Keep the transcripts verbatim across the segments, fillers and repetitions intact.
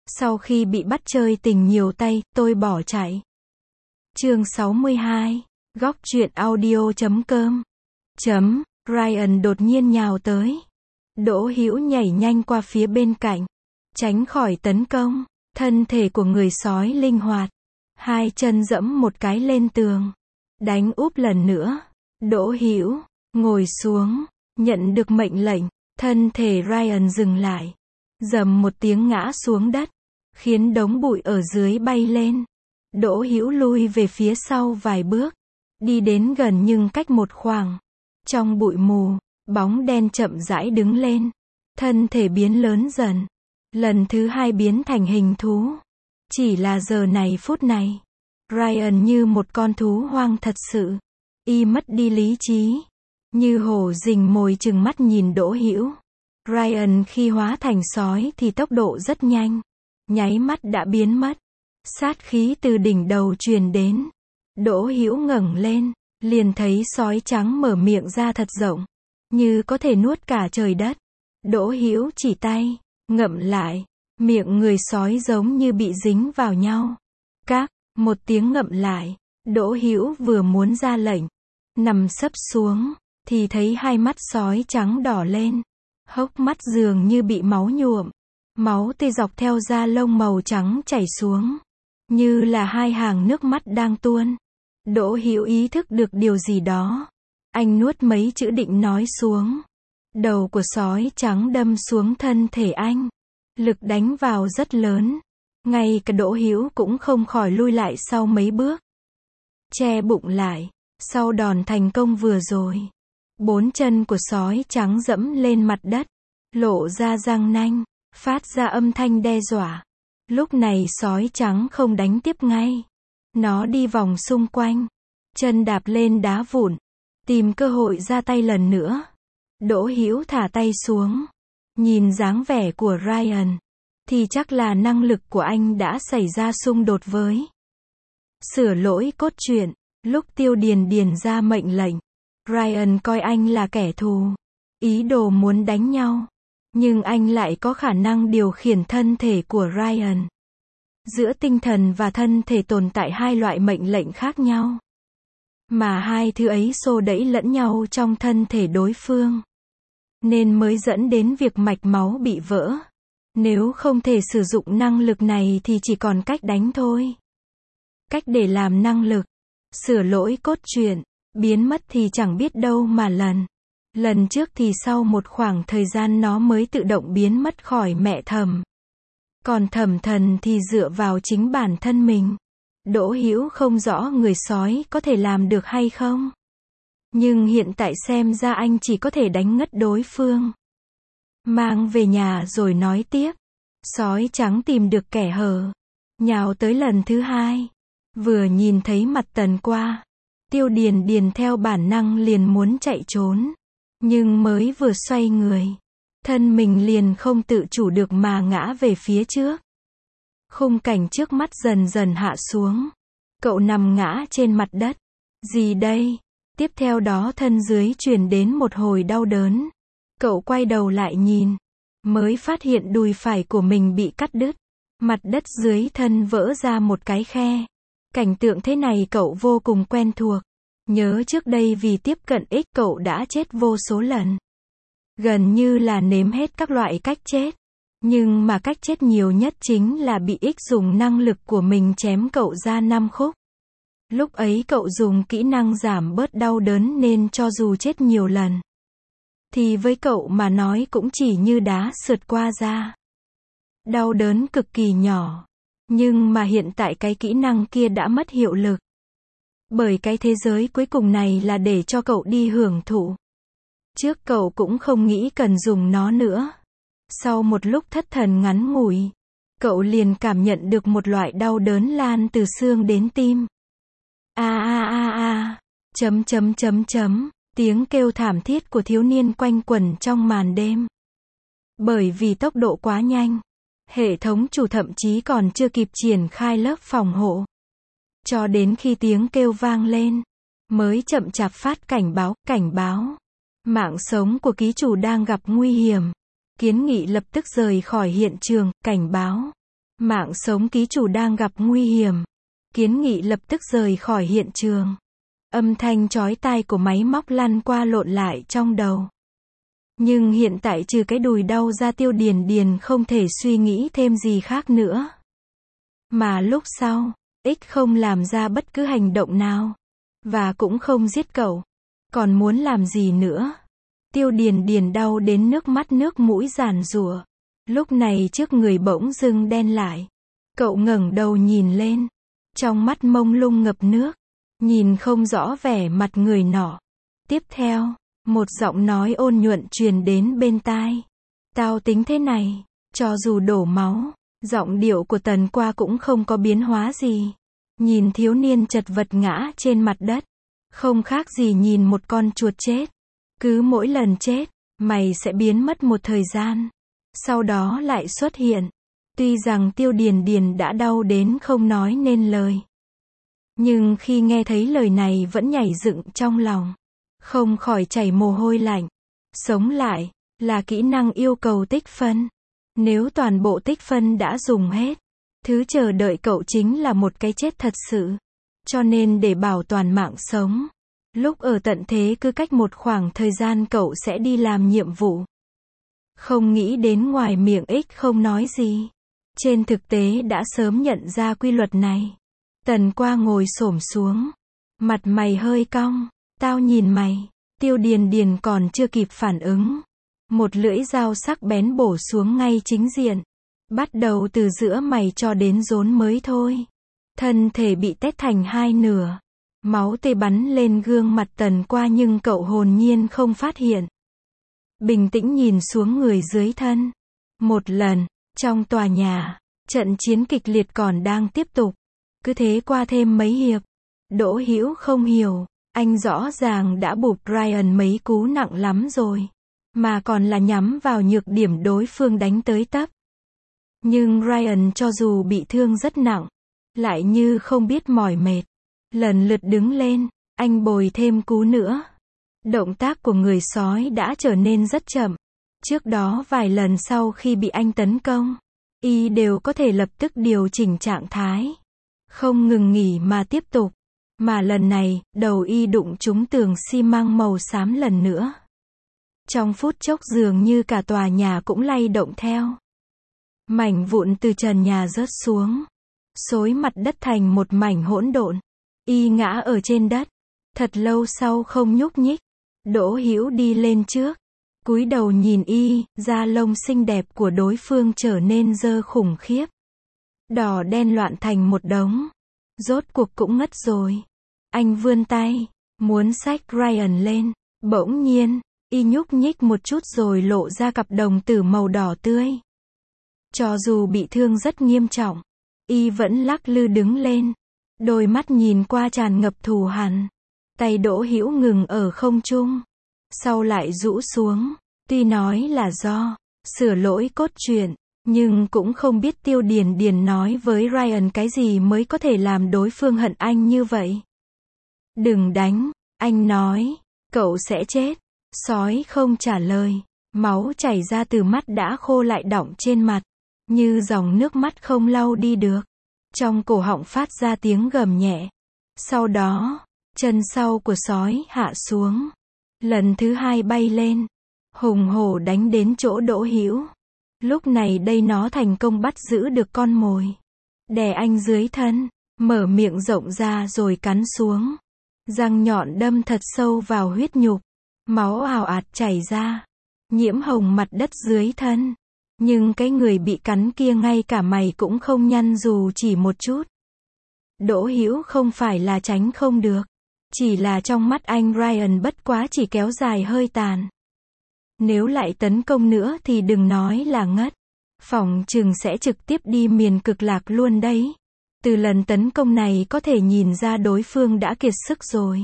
Sau khi bị bắt chơi tình nhiều tay, tôi bỏ chạy. Chương sáu mươi hai. Góc truyện audio chấm com. Chấm. Ryan đột nhiên nhào tới. Đỗ Hữu nhảy nhanh qua phía bên cạnh, tránh khỏi tấn công. Thân thể của người sói linh hoạt, hai chân dẫm một cái lên tường, đánh úp lần nữa. Đỗ Hữu ngồi xuống, nhận được mệnh lệnh, thân thể Ryan dừng lại, rầm một tiếng ngã xuống đất, khiến đống bụi ở dưới bay lên. Đỗ Hữu lui về phía sau vài bước, đi đến gần nhưng cách một khoảng. Trong bụi mù, bóng đen chậm rãi đứng lên, thân thể biến lớn dần, lần thứ hai biến thành hình thú. Chỉ là giờ này phút này, Ryan như một con thú hoang thật sự, y mất đi lý trí, như hổ rình mồi trừng mắt nhìn Đỗ Hữu. Ryan khi hóa thành sói thì tốc độ rất nhanh, nháy mắt đã biến mất. Sát khí từ đỉnh đầu truyền đến. Đỗ Hữu ngẩng lên, liền thấy sói trắng mở miệng ra thật rộng, như có thể nuốt cả trời đất. Đỗ Hữu chỉ tay, ngậm lại, miệng người sói giống như bị dính vào nhau. Các, một tiếng ngậm lại, Đỗ Hữu vừa muốn ra lệnh, nằm sấp xuống, thì thấy hai mắt sói trắng đỏ lên, hốc mắt dường như bị máu nhuộm, máu tươi dọc theo da lông màu trắng chảy xuống, như là hai hàng nước mắt đang tuôn. Đỗ Hữu ý thức được điều gì đó, anh nuốt mấy chữ định nói xuống. Đầu của sói trắng đâm xuống thân thể anh, lực đánh vào rất lớn, ngay cả Đỗ Hữu cũng không khỏi lui lại sau mấy bước, che bụng lại. Sau đòn thành công vừa rồi, bốn chân của sói trắng dẫm lên mặt đất, lộ ra răng nanh, phát ra âm thanh đe dọa. Lúc này sói trắng không đánh tiếp ngay, nó đi vòng xung quanh, chân đạp lên đá vụn, tìm cơ hội ra tay lần nữa. Đỗ Hữu thả tay xuống, nhìn dáng vẻ của Ryan, thì chắc là năng lực của anh đã xảy ra xung đột với. Sửa lỗi cốt truyện. Lúc Tiêu Điền Điền ra mệnh lệnh, Ryan coi anh là kẻ thù, ý đồ muốn đánh nhau, nhưng anh lại có khả năng điều khiển thân thể của Ryan. Giữa tinh thần và thân thể tồn tại hai loại mệnh lệnh khác nhau, mà hai thứ ấy xô đẩy lẫn nhau trong thân thể đối phương, nên mới dẫn đến việc mạch máu bị vỡ. Nếu không thể sử dụng năng lực này thì chỉ còn cách đánh thôi. Cách để làm năng lực sửa lỗi cốt truyện biến mất thì chẳng biết đâu mà lần. Lần trước thì sau một khoảng thời gian nó mới tự động biến mất khỏi mẹ Thẩm. Còn Thẩm Thần thì dựa vào chính bản thân mình. Đỗ Hữu không rõ người sói có thể làm được hay không, nhưng hiện tại xem ra anh chỉ có thể đánh ngất đối phương, mang về nhà rồi nói tiếp. Sói trắng tìm được kẻ hở, nhào tới lần thứ hai. Vừa nhìn thấy mặt Tần Qua, Tiêu Điền Điền theo bản năng liền muốn chạy trốn, nhưng mới vừa xoay người, thân mình liền không tự chủ được mà ngã về phía trước. Khung cảnh trước mắt dần dần hạ xuống, cậu nằm ngã trên mặt đất. Gì đây? Tiếp theo đó thân dưới truyền đến một hồi đau đớn. Cậu quay đầu lại nhìn, mới phát hiện đùi phải của mình bị cắt đứt, mặt đất dưới thân vỡ ra một cái khe. Cảnh tượng thế này cậu vô cùng quen thuộc. Nhớ trước đây vì tiếp cận X cậu đã chết vô số lần. Gần như là nếm hết các loại cách chết. Nhưng mà cách chết nhiều nhất chính là bị X dùng năng lực của mình chém cậu ra năm khúc. Lúc ấy cậu dùng kỹ năng giảm bớt đau đớn nên cho dù chết nhiều lần, thì với cậu mà nói cũng chỉ như đá sượt qua da. Đau đớn cực kỳ nhỏ. Nhưng mà hiện tại cái kỹ năng kia đã mất hiệu lực. Bởi cái thế giới cuối cùng này là để cho cậu đi hưởng thụ. Trước cậu cũng không nghĩ cần dùng nó nữa. Sau một lúc thất thần ngắn ngủi, cậu liền cảm nhận được một loại đau đớn lan từ xương đến tim. A a a a, chấm chấm chấm chấm, tiếng kêu thảm thiết của thiếu niên quanh quẩn trong màn đêm. Bởi vì tốc độ quá nhanh, hệ thống chủ thậm chí còn chưa kịp triển khai lớp phòng hộ. Cho đến khi tiếng kêu vang lên, mới chậm chạp phát cảnh báo, cảnh báo. Mạng sống của ký chủ đang gặp nguy hiểm. Kiến nghị lập tức rời khỏi hiện trường, cảnh báo. Mạng sống ký chủ đang gặp nguy hiểm. Kiến nghị lập tức rời khỏi hiện trường. Âm thanh chói tai của máy móc lăn qua lộn lại trong đầu. Nhưng hiện tại trừ cái đùi đau ra, Tiêu Điền Điền không thể suy nghĩ thêm gì khác nữa. Mà lúc sau, X không làm ra bất cứ hành động nào. Và cũng không giết cậu. Còn muốn làm gì nữa? Tiêu Điền Điền đau đến nước mắt nước mũi giàn giụa. Lúc này trước người bỗng dưng đen lại. Cậu ngẩng đầu nhìn lên. Trong mắt mông lung ngập nước. Nhìn không rõ vẻ mặt người nọ. Tiếp theo, một giọng nói ôn nhuận truyền đến bên tai. Tao tính thế này, cho dù đổ máu, giọng điệu của Tần Qua cũng không có biến hóa gì. Nhìn thiếu niên chật vật ngã trên mặt đất. Không khác gì nhìn một con chuột chết. Cứ mỗi lần chết, mày sẽ biến mất một thời gian. Sau đó lại xuất hiện. Tuy rằng Tiêu Điền Điền đã đau đến không nói nên lời. Nhưng khi nghe thấy lời này vẫn nhảy dựng trong lòng. Không khỏi chảy mồ hôi lạnh. Sống lại, là kỹ năng yêu cầu tích phân. Nếu toàn bộ tích phân đã dùng hết, thứ chờ đợi cậu chính là một cái chết thật sự. Cho nên để bảo toàn mạng sống, lúc ở tận thế cứ cách một khoảng thời gian cậu sẽ đi làm nhiệm vụ. Không nghĩ đến ngoài miệng X không nói gì. Trên thực tế đã sớm nhận ra quy luật này. Tần Qua ngồi xổm xuống. Mặt mày hơi cong. Tao nhìn mày. Tiêu Điền Điền còn chưa kịp phản ứng. Một lưỡi dao sắc bén bổ xuống ngay chính diện. Bắt đầu từ giữa mày cho đến rốn mới thôi. Thân thể bị tét thành hai nửa. Máu tươi bắn lên gương mặt Tần Qua nhưng cậu hồn nhiên không phát hiện. Bình tĩnh nhìn xuống người dưới thân. Một lần, trong tòa nhà, trận chiến kịch liệt còn đang tiếp tục. Cứ thế qua thêm mấy hiệp. Đỗ Hữu không hiểu, anh rõ ràng đã bụp Ryan mấy cú nặng lắm rồi. Mà còn là nhắm vào nhược điểm đối phương đánh tới tấp. Nhưng Ryan cho dù bị thương rất nặng, lại như không biết mỏi mệt. Lần lượt đứng lên, anh bồi thêm cú nữa. Động tác của người sói đã trở nên rất chậm. Trước đó vài lần sau khi bị anh tấn công, y đều có thể lập tức điều chỉnh trạng thái. Không ngừng nghỉ mà tiếp tục. Mà lần này, đầu y đụng trúng tường xi măng màu xám lần nữa. Trong phút chốc dường như cả tòa nhà cũng lay động theo. Mảnh vụn từ trần nhà rớt xuống. Xối mặt đất thành một mảnh hỗn độn. Y ngã ở trên đất. Thật lâu sau không nhúc nhích. Đỗ Hữu đi lên trước. Cúi đầu nhìn y, da lông xinh đẹp của đối phương trở nên dơ khủng khiếp. Đỏ đen loạn thành một đống. Rốt cuộc cũng ngất rồi. Anh vươn tay, muốn xách Ryan lên. Bỗng nhiên, y nhúc nhích một chút rồi lộ ra cặp đồng tử màu đỏ tươi. Cho dù bị thương rất nghiêm trọng, y vẫn lắc lư đứng lên. Đôi mắt nhìn qua tràn ngập thù hằn. Tay Đỗ Hữu ngừng ở không trung. Sau lại rũ xuống. Tuy nói là do sửa lỗi cốt truyện, nhưng cũng không biết Tiêu Điền Điền nói với Ryan cái gì mới có thể làm đối phương hận anh như vậy. Đừng đánh, anh nói, cậu sẽ chết. Sói không trả lời. Máu chảy ra từ mắt đã khô lại đọng trên mặt. Như dòng nước mắt không lau đi được. Trong cổ họng phát ra tiếng gầm nhẹ. Sau đó, chân sau của sói hạ xuống. Lần thứ hai bay lên. Hùng hổ đánh đến chỗ Đỗ Hữu. Lúc này đây nó thành công bắt giữ được con mồi. Đè anh dưới thân. Mở miệng rộng ra rồi cắn xuống. Răng nhọn đâm thật sâu vào huyết nhục. Máu ào ạt chảy ra. Nhiễm hồng mặt đất dưới thân. Nhưng cái người bị cắn kia ngay cả mày cũng không nhăn dù chỉ một chút. Đỗ Hữu không phải là tránh không được. Chỉ là trong mắt anh Ryan bất quá chỉ kéo dài hơi tàn. Nếu lại tấn công nữa thì đừng nói là ngất. Phỏng chừng sẽ trực tiếp đi miền cực lạc luôn đấy. Từ lần tấn công này có thể nhìn ra đối phương đã kiệt sức rồi.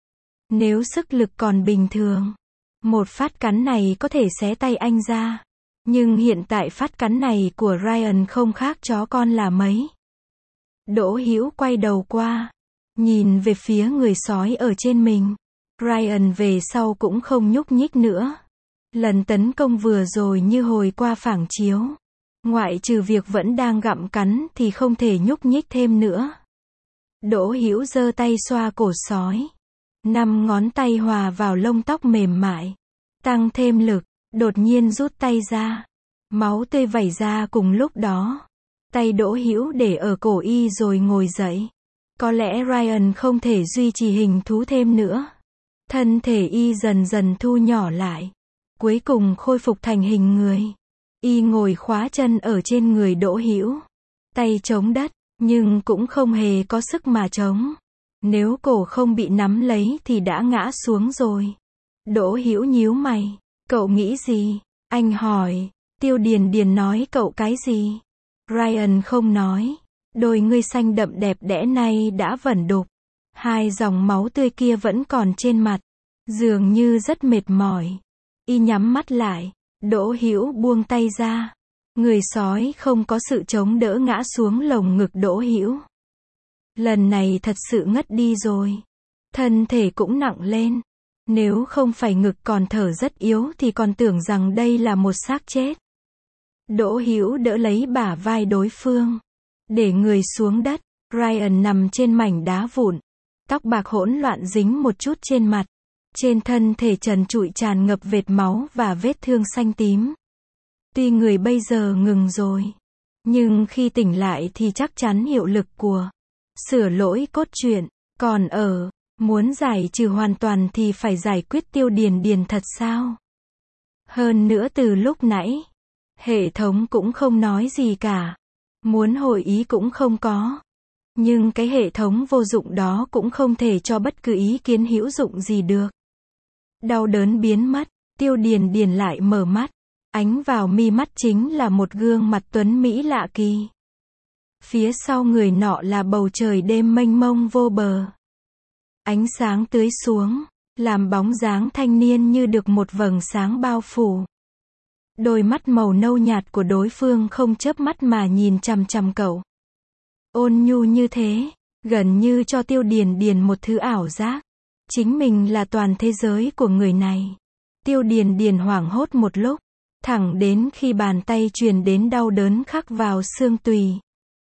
Nếu sức lực còn bình thường, một phát cắn này có thể xé tay anh ra. Nhưng hiện tại phát cắn này của Ryan không khác chó con là mấy. Đỗ Hữu quay đầu qua, nhìn về phía người sói ở trên mình. Ryan về sau cũng không nhúc nhích nữa. Lần tấn công vừa rồi như hồi qua phảng chiếu. Ngoại trừ việc vẫn đang gặm cắn thì không thể nhúc nhích thêm nữa. Đỗ Hữu giơ tay xoa cổ sói. Năm ngón tay hòa vào lông tóc mềm mại. Tăng thêm lực, đột nhiên rút tay ra. Máu tươi vẩy ra cùng lúc đó. Tay Đỗ Hữu để ở cổ y rồi ngồi dậy. Có lẽ Ryan không thể duy trì hình thú thêm nữa. Thân thể y dần dần thu nhỏ lại. Cuối cùng khôi phục thành hình người. Y ngồi khóa chân ở trên người Đỗ Hữu. Tay chống đất, nhưng cũng không hề có sức mà chống. Nếu cổ không bị nắm lấy thì đã ngã xuống rồi. Đỗ Hữu nhíu mày. Cậu nghĩ gì? Anh hỏi. Tiêu Điền Điền nói cậu cái gì? Ryan không nói. Đôi ngươi xanh đậm đẹp đẽ này đã vẩn đục. Hai dòng máu tươi kia vẫn còn trên mặt. Dường như rất mệt mỏi. Y nhắm mắt lại. Đỗ Hữu buông tay ra. Người sói không có sự chống đỡ ngã xuống lồng ngực Đỗ Hữu. Lần này thật sự ngất đi rồi. Thân thể cũng nặng lên. Nếu không phải ngực còn thở rất yếu thì còn tưởng rằng đây là một xác chết. Đỗ Hữu đỡ lấy bả vai đối phương. Để người xuống đất. Ryan nằm trên mảnh đá vụn. Tóc bạc hỗn loạn dính một chút trên mặt. Trên thân thể trần trụi tràn ngập vệt máu và vết thương xanh tím. Tuy người bây giờ ngừng rồi. Nhưng khi tỉnh lại thì chắc chắn hiệu lực của sửa lỗi cốt truyện còn ở. Muốn giải trừ hoàn toàn thì phải giải quyết Tiêu Điền Điền thật sao? Hơn nữa từ lúc nãy, hệ thống cũng không nói gì cả. Muốn hội ý cũng không có. Nhưng cái hệ thống vô dụng đó cũng không thể cho bất cứ ý kiến hữu dụng gì được. Đau đớn biến mất, Tiêu Điền Điền lại mở mắt. Ánh vào mi mắt chính là một gương mặt tuấn mỹ lạ kỳ. Phía sau người nọ là bầu trời đêm mênh mông vô bờ. Ánh sáng tưới xuống, làm bóng dáng thanh niên như được một vầng sáng bao phủ. Đôi mắt màu nâu nhạt của đối phương không chớp mắt mà nhìn chằm chằm cậu. Ôn nhu như thế, gần như cho Tiêu Điền Điền một thứ ảo giác. Chính mình là toàn thế giới của người này. Tiêu Điền Điền hoảng hốt một lúc, thẳng đến khi bàn tay truyền đến đau đớn khắc vào xương tùy.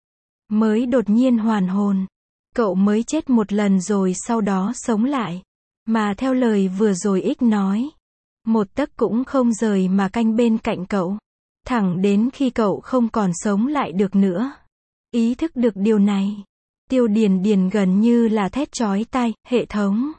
Mới đột nhiên hoàn hồn. Cậu mới chết một lần rồi sau đó sống lại. Mà theo lời vừa rồi Ích nói. Một tấc cũng không rời mà canh bên cạnh cậu. Thẳng đến khi cậu không còn sống lại được nữa. Ý thức được điều này. Tiêu Điền Điền gần như là thét chói tai, hệ thống.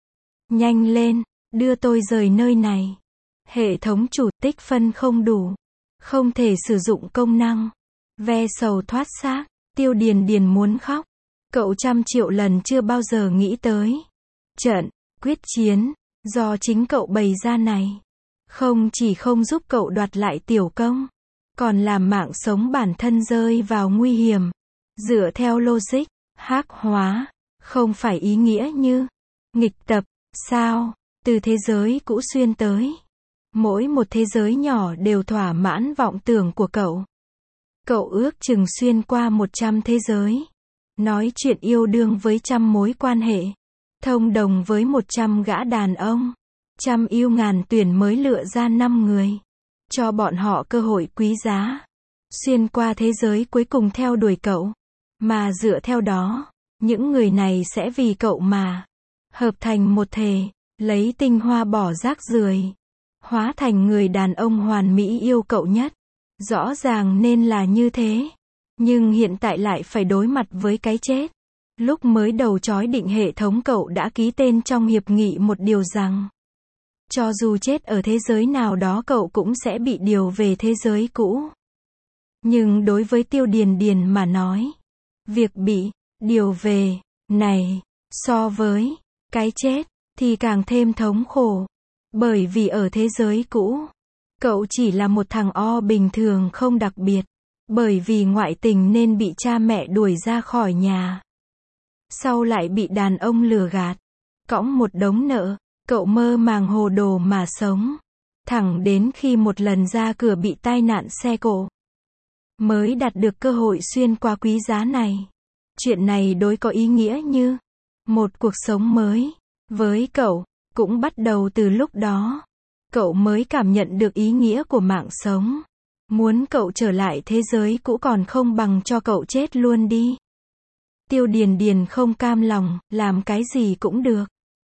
Nhanh lên, đưa tôi rời nơi này. Hệ thống chủ tích phân không đủ. Không thể sử dụng công năng. Ve sầu thoát xác. Tiêu Điền Điền muốn khóc. Cậu trăm triệu lần chưa bao giờ nghĩ tới. Trận, quyết chiến, do chính cậu bày ra này. Không chỉ không giúp cậu đoạt lại tiểu công. Còn làm mạng sống bản thân rơi vào nguy hiểm. Dựa theo logic, hắc hóa. Không phải ý nghĩa như nghịch tập, sao, từ thế giới cũ xuyên tới. Mỗi một thế giới nhỏ đều thỏa mãn vọng tưởng của cậu. Cậu ước chừng xuyên qua một trăm thế giới. Nói chuyện yêu đương với trăm mối quan hệ. Thông đồng với một trăm gã đàn ông. Trăm yêu ngàn tuyển mới lựa ra năm người. Cho bọn họ cơ hội quý giá. Xuyên qua thế giới cuối cùng theo đuổi cậu. Mà dựa theo đó, những người này sẽ vì cậu mà hợp thành một thể, lấy tinh hoa bỏ rác rưởi, hóa thành người đàn ông hoàn mỹ yêu cậu nhất. Rõ ràng nên là như thế. Nhưng hiện tại lại phải đối mặt với cái chết. Lúc mới đầu chói định hệ thống cậu đã ký tên trong hiệp nghị một điều rằng. Cho dù chết ở thế giới nào đó cậu cũng sẽ bị điều về thế giới cũ. Nhưng đối với Tiêu Điền Điền mà nói. Việc bị điều về này so với cái chết thì càng thêm thống khổ. Bởi vì ở thế giới cũ, cậu chỉ là một thằng O bình thường không đặc biệt. Bởi vì ngoại tình nên bị cha mẹ đuổi ra khỏi nhà. Sau lại bị đàn ông lừa gạt. Cõng một đống nợ, cậu mơ màng hồ đồ mà sống. Thẳng đến khi một lần ra cửa bị tai nạn xe cộ. Mới đạt được cơ hội xuyên qua quý giá này. Chuyện này đối có ý nghĩa như một cuộc sống mới. Với cậu, cũng bắt đầu từ lúc đó. Cậu mới cảm nhận được ý nghĩa của mạng sống. Muốn cậu trở lại thế giới cũ còn không bằng cho cậu chết luôn đi. Tiêu Điền Điền không cam lòng, làm cái gì cũng được.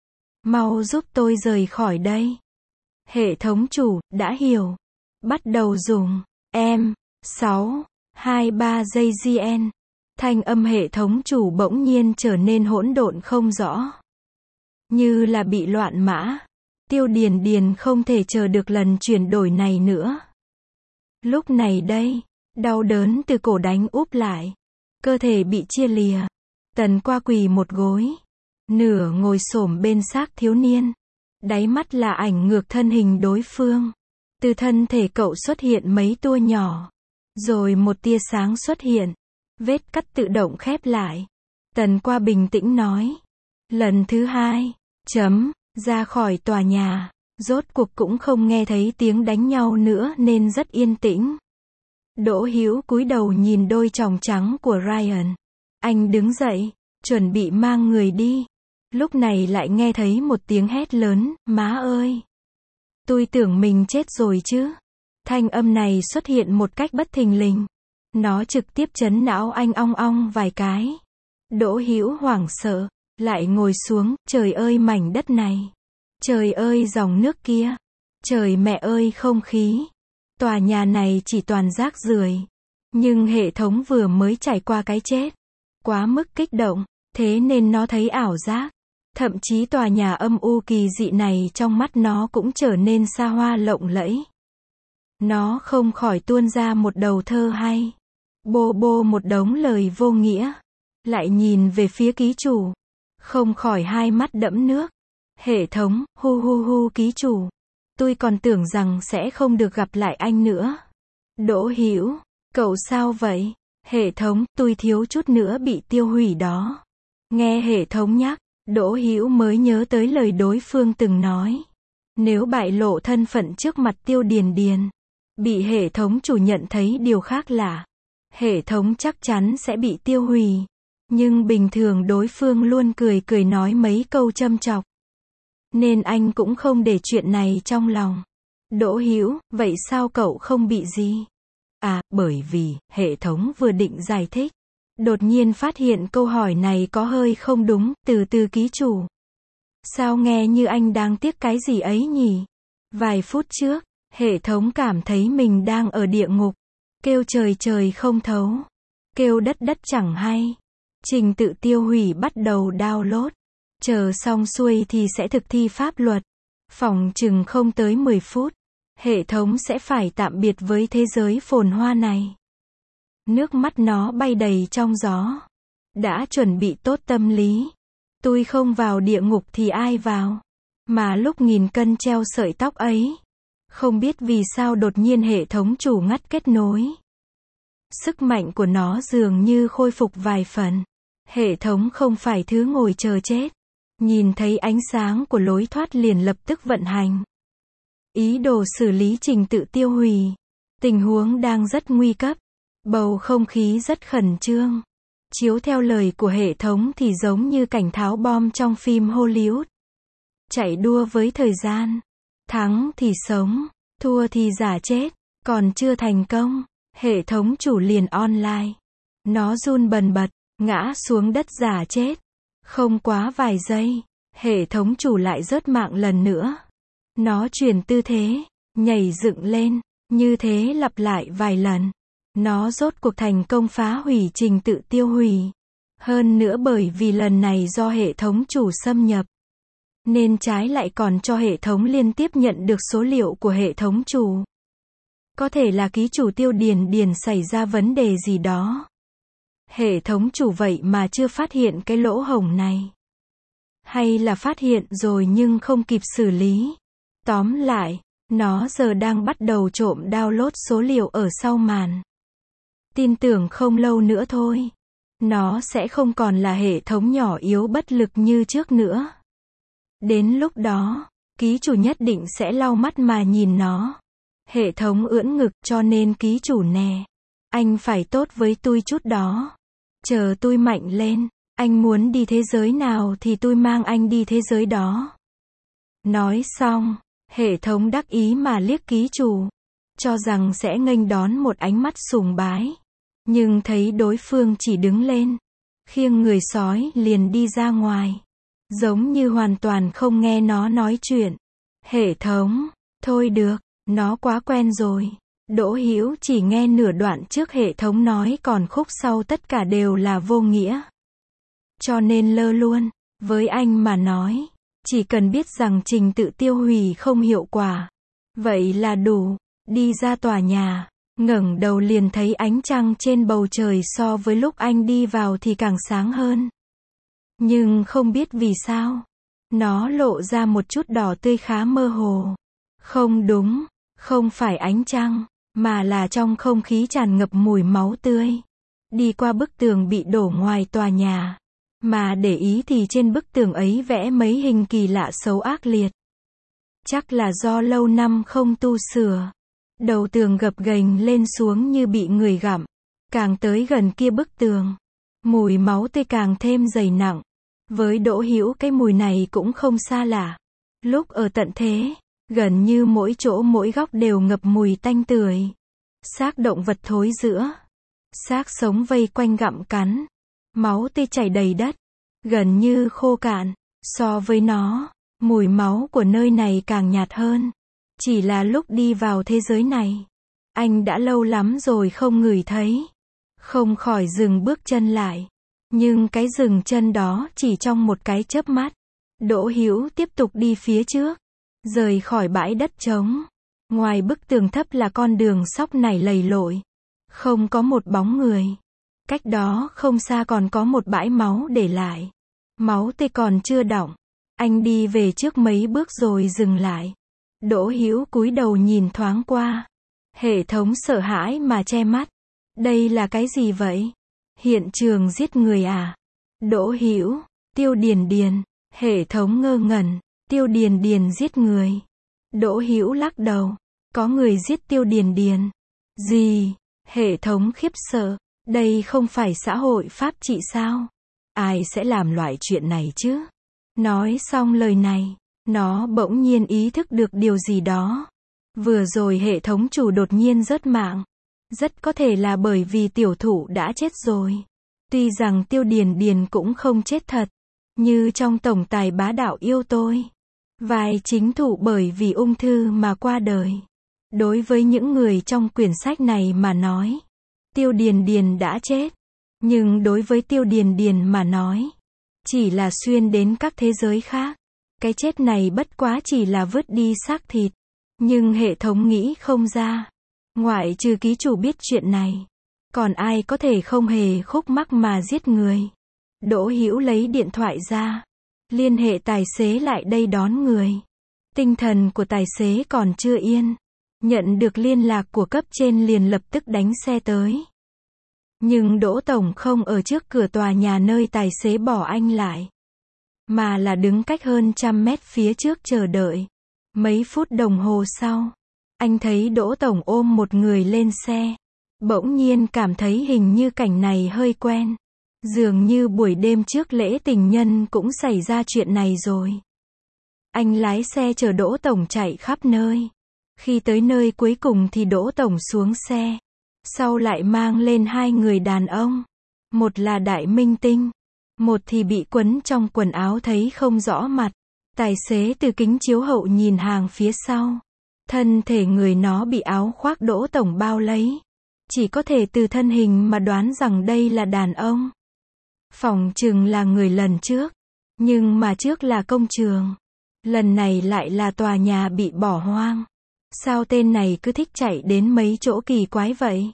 Mau giúp tôi rời khỏi đây. Hệ thống chủ, đã hiểu. Bắt đầu dùng. Em. sáu, hai ba giây gen. Thanh âm hệ thống chủ bỗng nhiên trở nên hỗn độn không rõ. Như là bị loạn mã. Tiêu Điền Điền không thể chờ được lần chuyển đổi này nữa. Lúc này đây, đau đớn từ cổ đánh úp lại. Cơ thể bị chia lìa. Tần Qua quỳ một gối. Nửa ngồi xổm bên xác thiếu niên. Đáy mắt là ảnh ngược thân hình đối phương. Từ thân thể cậu xuất hiện mấy tua nhỏ. Rồi một tia sáng xuất hiện. Vết cắt tự động khép lại. Tần Qua bình tĩnh nói. Lần thứ hai. Chấm. Ra khỏi tòa nhà. Rốt cuộc cũng không nghe thấy tiếng đánh nhau nữa nên rất yên tĩnh. Đỗ Hữu cúi đầu nhìn đôi tròng trắng của Ryan. Anh đứng dậy, chuẩn bị mang người đi. Lúc này lại nghe thấy một tiếng hét lớn, má ơi! Tôi tưởng mình chết rồi chứ. Thanh âm này xuất hiện một cách bất thình lình. Nó trực tiếp chấn não anh ong ong vài cái. Đỗ Hữu hoảng sợ, lại ngồi xuống, trời ơi mảnh đất này. Trời ơi dòng nước kia. Trời mẹ ơi không khí. Tòa nhà này chỉ toàn rác rưởi. Nhưng hệ thống vừa mới trải qua cái chết. Quá mức kích động, thế nên nó thấy ảo giác. Thậm chí tòa nhà âm u kỳ dị này trong mắt nó cũng trở nên xa hoa lộng lẫy. Nó không khỏi tuôn ra một đầu thơ hay. Bô bô một đống lời vô nghĩa. Lại nhìn về phía ký chủ. Không khỏi hai mắt đẫm nước. Hệ thống, hu hu hu ký chủ. Tôi còn tưởng rằng sẽ không được gặp lại anh nữa. Đỗ Hữu, cậu sao vậy? Hệ thống, tôi thiếu chút nữa bị tiêu hủy đó. Nghe hệ thống nhắc, Đỗ Hữu mới nhớ tới lời đối phương từng nói. Nếu bại lộ thân phận trước mặt Tiêu Điền Điền, bị hệ thống chủ nhận thấy điều khác lạ, hệ thống chắc chắn sẽ bị tiêu hủy. Nhưng bình thường đối phương luôn cười cười nói mấy câu châm chọc. Nên anh cũng không để chuyện này trong lòng. Đỗ Hữu, vậy sao cậu không bị gì? À, bởi vì, hệ thống vừa định giải thích. Đột nhiên phát hiện câu hỏi này có hơi không đúng, từ từ ký chủ. Sao nghe như anh đang tiếc cái gì ấy nhỉ? Vài phút trước, hệ thống cảm thấy mình đang ở địa ngục. Kêu trời trời không thấu. Kêu đất đất chẳng hay. Trình tự tiêu hủy bắt đầu download. Chờ xong xuôi thì sẽ thực thi pháp luật. Phòng chừng không tới mười phút. Hệ thống sẽ phải tạm biệt với thế giới phồn hoa này. Nước mắt nó bay đầy trong gió. Đã chuẩn bị tốt tâm lý. Tôi không vào địa ngục thì ai vào. Mà lúc nghìn cân treo sợi tóc ấy. Không biết vì sao đột nhiên hệ thống chủ ngắt kết nối. Sức mạnh của nó dường như khôi phục vài phần. Hệ thống không phải thứ ngồi chờ chết. Nhìn thấy ánh sáng của lối thoát liền lập tức vận hành. Ý đồ xử lý trình tự tiêu hủy. Tình huống đang rất nguy cấp. Bầu không khí rất khẩn trương. Chiếu theo lời của hệ thống thì giống như cảnh tháo bom trong phim Hollywood. Chạy đua với thời gian. Thắng thì sống, thua thì giả chết. Còn chưa thành công, hệ thống chủ liền online. Nó run bần bật, ngã xuống đất giả chết. Không quá vài giây, hệ thống chủ lại rớt mạng lần nữa. Nó chuyển tư thế, nhảy dựng lên, như thế lặp lại vài lần. Nó rốt cuộc thành công phá hủy trình tự tiêu hủy. Hơn nữa bởi vì lần này do hệ thống chủ xâm nhập. Nên trái lại còn cho hệ thống liên tiếp nhận được số liệu của hệ thống chủ. Có thể là ký chủ Tiêu Điền Điền xảy ra vấn đề gì đó. Hệ thống chủ vậy mà chưa phát hiện cái lỗ hổng này. Hay là phát hiện rồi nhưng không kịp xử lý. Tóm lại, nó giờ đang bắt đầu trộm download số liệu ở sau màn. Tin tưởng không lâu nữa thôi. Nó sẽ không còn là hệ thống nhỏ yếu bất lực như trước nữa. Đến lúc đó, ký chủ nhất định sẽ lau mắt mà nhìn nó. Hệ thống ưỡn ngực cho nên ký chủ nè. Anh phải tốt với tôi chút đó. Chờ tôi mạnh lên, anh muốn đi thế giới nào thì tôi mang anh đi thế giới đó. Nói xong, hệ thống đắc ý mà liếc ký chủ. cho rằng sẽ nghênh đón một ánh mắt sùng bái. Nhưng thấy đối phương chỉ đứng lên, khiêng người sói liền đi ra ngoài. Giống như hoàn toàn không nghe nó nói chuyện. Hệ thống, thôi được, nó quá quen rồi. Đỗ Hữu chỉ nghe nửa đoạn trước hệ thống nói, còn khúc sau tất cả đều là vô nghĩa. Cho nên lơ luôn. Với anh mà nói, chỉ cần biết rằng trình tự tiêu hủy không hiệu quả, vậy là đủ. Đi ra tòa nhà, ngẩng đầu liền thấy ánh trăng trên bầu trời so với lúc anh đi vào thì càng sáng hơn. Nhưng không biết vì sao, nó lộ ra một chút đỏ tươi khá mơ hồ. Không đúng, không phải ánh trăng, mà là trong không khí tràn ngập mùi máu tươi. Đi qua bức tường bị đổ ngoài tòa nhà, mà để ý thì trên bức tường ấy vẽ mấy hình kỳ lạ xấu ác liệt. Chắc là do lâu năm không tu sửa. Đầu tường gập ghềnh lên xuống như bị người gặm. Càng tới gần kia bức tường, mùi máu tươi càng thêm dày nặng. Với Đỗ Hữu cái mùi này cũng không xa lạ. Lúc ở tận thế, gần như mỗi chỗ mỗi góc đều ngập mùi tanh tưởi. Xác động vật thối rữa, xác sống vây quanh gặm cắn, máu tươi chảy đầy đất, gần như khô cạn. So với nó, mùi máu của nơi này càng nhạt hơn. Chỉ là lúc đi vào thế giới này, anh đã lâu lắm rồi không ngửi thấy. Không khỏi dừng bước chân lại. Nhưng cái dừng chân đó chỉ trong một cái chớp mắt. Đỗ Hữu tiếp tục đi phía trước, rời khỏi bãi đất trống. Ngoài bức tường thấp là con đường sóc nảy lầy lội, không có một bóng người. Cách đó không xa còn có một bãi máu để lại. Máu tươi còn chưa đọng. Anh đi về trước mấy bước rồi dừng lại. Đỗ Hữu cúi đầu nhìn thoáng qua. Hệ thống sợ hãi mà che mắt. Đây là cái gì vậy? Hiện trường giết người à? Đỗ Hữu, Tiêu Điền Điền. Hệ thống ngơ ngẩn. Tiêu Điền Điền giết người. Đỗ Hữu lắc đầu. Có người giết Tiêu Điền Điền. Gì? Hệ thống khiếp sợ. Đây không phải xã hội pháp trị sao? Ai sẽ làm loại chuyện này chứ? Nói xong lời này, nó bỗng nhiên ý thức được điều gì đó. Vừa rồi hệ thống chủ đột nhiên rớt mạng. Rất có thể là bởi vì tiểu thủ đã chết rồi. Tuy rằng Tiêu Điền Điền cũng không chết thật, như trong tổng tài bá đạo yêu tôi. Vai chính thủ bởi vì ung thư mà qua đời. Đối với những người trong quyển sách này mà nói, Tiêu Điền Điền đã chết. Nhưng đối với Tiêu Điền Điền mà nói, chỉ là xuyên đến các thế giới khác. Cái chết này bất quá chỉ là vứt đi xác thịt. Nhưng hệ thống nghĩ không ra. Ngoại trừ ký chủ biết chuyện này, còn ai có thể không hề khúc mắc mà giết người. Đỗ Hữu lấy điện thoại ra, liên hệ tài xế lại đây đón người. Tinh thần của tài xế còn chưa yên. Nhận được liên lạc của cấp trên liền lập tức đánh xe tới. Nhưng Đỗ Tổng không ở trước cửa tòa nhà nơi tài xế bỏ anh lại, mà là đứng cách hơn trăm mét phía trước chờ đợi. Mấy phút đồng hồ sau, anh thấy Đỗ Tổng ôm một người lên xe. Bỗng nhiên cảm thấy hình như cảnh này hơi quen. Dường như buổi đêm trước lễ tình nhân cũng xảy ra chuyện này rồi. Anh lái xe chở Đỗ Tổng chạy khắp nơi. Khi tới nơi cuối cùng thì Đỗ Tổng xuống xe. Sau lại mang lên hai người đàn ông. Một là đại minh tinh, một thì bị quấn trong quần áo thấy không rõ mặt. Tài xế từ kính chiếu hậu nhìn hàng phía sau. Thân thể người nó bị áo khoác Đỗ Tổng bao lấy. Chỉ có thể từ thân hình mà đoán rằng đây là đàn ông. Phỏng chừng là người lần trước. Nhưng mà trước là công trường. Lần này lại là tòa nhà bị bỏ hoang. Sao tên này cứ thích chạy đến mấy chỗ kỳ quái vậy?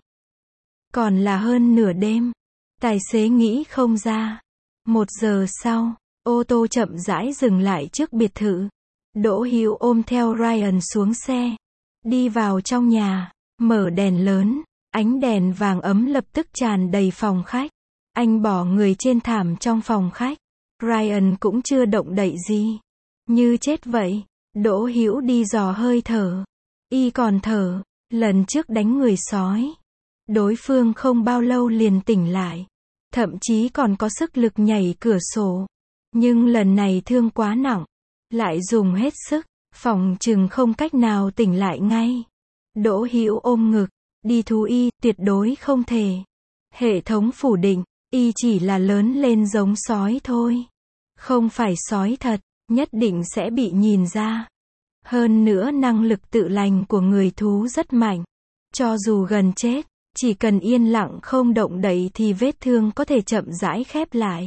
Còn là hơn nửa đêm. Tài xế nghĩ không ra. Một giờ sau, ô tô chậm rãi dừng lại trước biệt thự. Đỗ Hữu ôm theo Ryan xuống xe. Đi vào trong nhà, mở đèn lớn. Ánh đèn vàng ấm lập tức tràn đầy phòng khách. Anh bỏ người trên thảm trong phòng khách. Ryan cũng chưa động đậy gì. Như chết vậy. Đỗ Hữu đi dò hơi thở. Y còn thở. Lần trước đánh người sói, đối phương không bao lâu liền tỉnh lại. Thậm chí còn có sức lực nhảy cửa sổ. Nhưng lần này thương quá nặng. Lại dùng hết sức. Phòng chừng không cách nào tỉnh lại ngay. Đỗ Hữu ôm ngực, đi thú y, tuyệt đối không thể. Hệ thống phủ định, y chỉ là lớn lên giống sói thôi. Không phải sói thật, nhất định sẽ bị nhìn ra. Hơn nữa năng lực tự lành của người thú rất mạnh. Cho dù gần chết, chỉ cần yên lặng không động đậy thì vết thương có thể chậm rãi khép lại.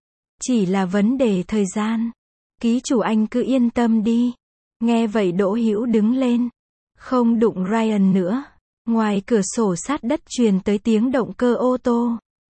Chỉ là vấn đề thời gian. Ký chủ anh cứ yên tâm đi. Nghe vậy Đỗ Hữu đứng lên. Không đụng Ryan nữa. Ngoài cửa sổ sát đất truyền tới tiếng động cơ ô tô.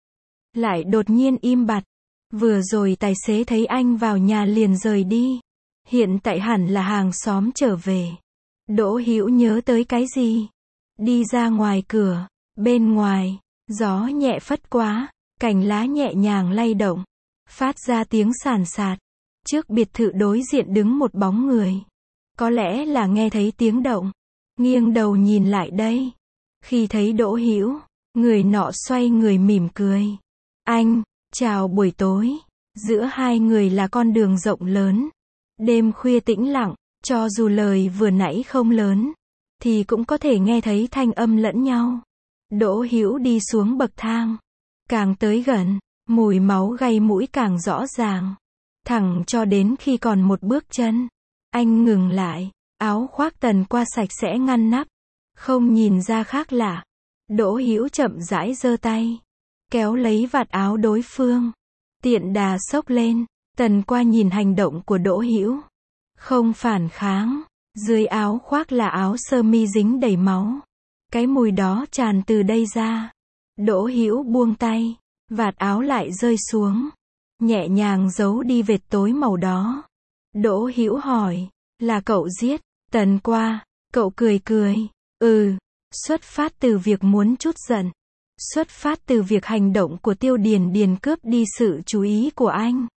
Lại đột nhiên im bặt. Vừa rồi tài xế thấy anh vào nhà liền rời đi. Hiện tại hẳn là hàng xóm trở về. Đỗ Hữu nhớ tới cái gì? Đi ra ngoài cửa. Bên ngoài, gió nhẹ phất quá. Cành lá nhẹ nhàng lay động. Phát ra tiếng sàn sạt. Trước biệt thự đối diện đứng một bóng người. Có lẽ là nghe thấy tiếng động. Nghiêng đầu nhìn lại đây. Khi thấy Đỗ Hữu, người nọ xoay người mỉm cười. Anh, chào buổi tối. Giữa hai người là con đường rộng lớn. Đêm khuya tĩnh lặng, cho dù lời vừa nãy không lớn, thì cũng có thể nghe thấy thanh âm lẫn nhau. Đỗ Hữu đi xuống bậc thang. Càng tới gần, mùi máu gây mũi càng rõ ràng. Thẳng cho đến khi còn một bước chân. Anh ngừng lại, áo khoác tần qua sạch sẽ ngăn nắp. Không nhìn ra khác lạ. Đỗ Hữu chậm rãi giơ tay. Kéo lấy vạt áo đối phương. Tiện đà xốc lên. Tần qua nhìn hành động của Đỗ Hữu. Không phản kháng. Dưới áo khoác là áo sơ mi dính đầy máu. Cái mùi đó tràn từ đây ra. Đỗ Hữu buông tay. Vạt áo lại rơi xuống. Nhẹ nhàng giấu đi vệt tối màu đó. Đỗ Hữu hỏi. Là cậu giết Tần qua? Cậu cười cười. Ừ. Xuất phát từ việc muốn trút giận. Xuất phát từ việc hành động của Tiêu Điền Điền cướp đi sự chú ý của anh.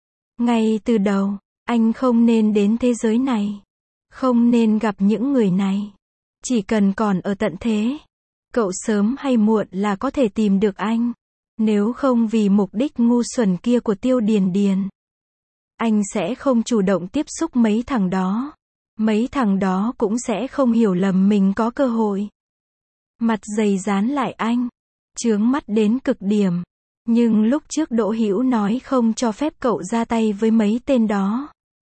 Ngay từ đầu, anh không nên đến thế giới này. Không nên gặp những người này. Chỉ cần còn ở tận thế, cậu sớm hay muộn là có thể tìm được anh. Nếu không vì mục đích ngu xuẩn kia của Tiêu Điền Điền, anh sẽ không chủ động tiếp xúc mấy thằng đó. Mấy thằng đó cũng sẽ không hiểu lầm mình có cơ hội. Mặt dày dán lại anh. Chướng mắt đến cực điểm. Nhưng lúc trước Đỗ Hữu nói không cho phép cậu ra tay với mấy tên đó.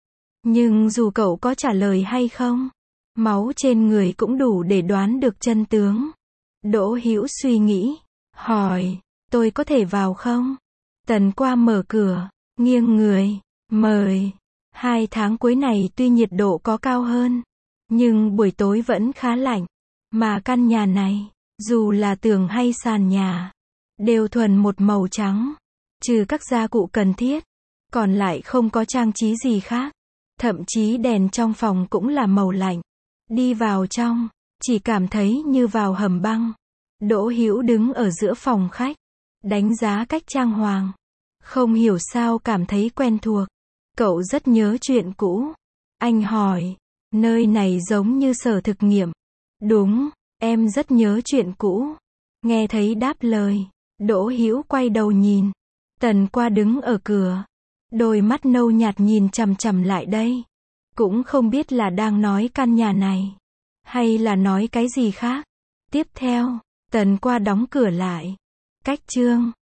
Nhưng dù cậu có trả lời hay không, máu trên người cũng đủ để đoán được chân tướng. Đỗ Hữu suy nghĩ, hỏi, tôi có thể vào không? Tần qua mở cửa, nghiêng người, mời. Hai tháng cuối này tuy nhiệt độ có cao hơn, nhưng buổi tối vẫn khá lạnh. Mà căn nhà này, dù là tường hay sàn nhà, đều thuần một màu trắng. Trừ các gia cụ cần thiết, còn lại không có trang trí gì khác. Thậm chí đèn trong phòng cũng là màu lạnh. Đi vào trong, chỉ cảm thấy như vào hầm băng. Đỗ Hữu đứng ở giữa phòng khách, đánh giá cách trang hoàng. Không hiểu sao cảm thấy quen thuộc. Cậu rất nhớ chuyện cũ. Anh hỏi, nơi này giống như sở thực nghiệm. Đúng, em rất nhớ chuyện cũ. Nghe thấy đáp lời, Đỗ Hữu quay đầu nhìn. Tần qua đứng ở cửa. Đôi mắt nâu nhạt nhìn chằm chằm lại đây. Cũng không biết là đang nói căn nhà này, hay là nói cái gì khác. Tiếp theo, Tần qua đóng cửa lại. Cách chương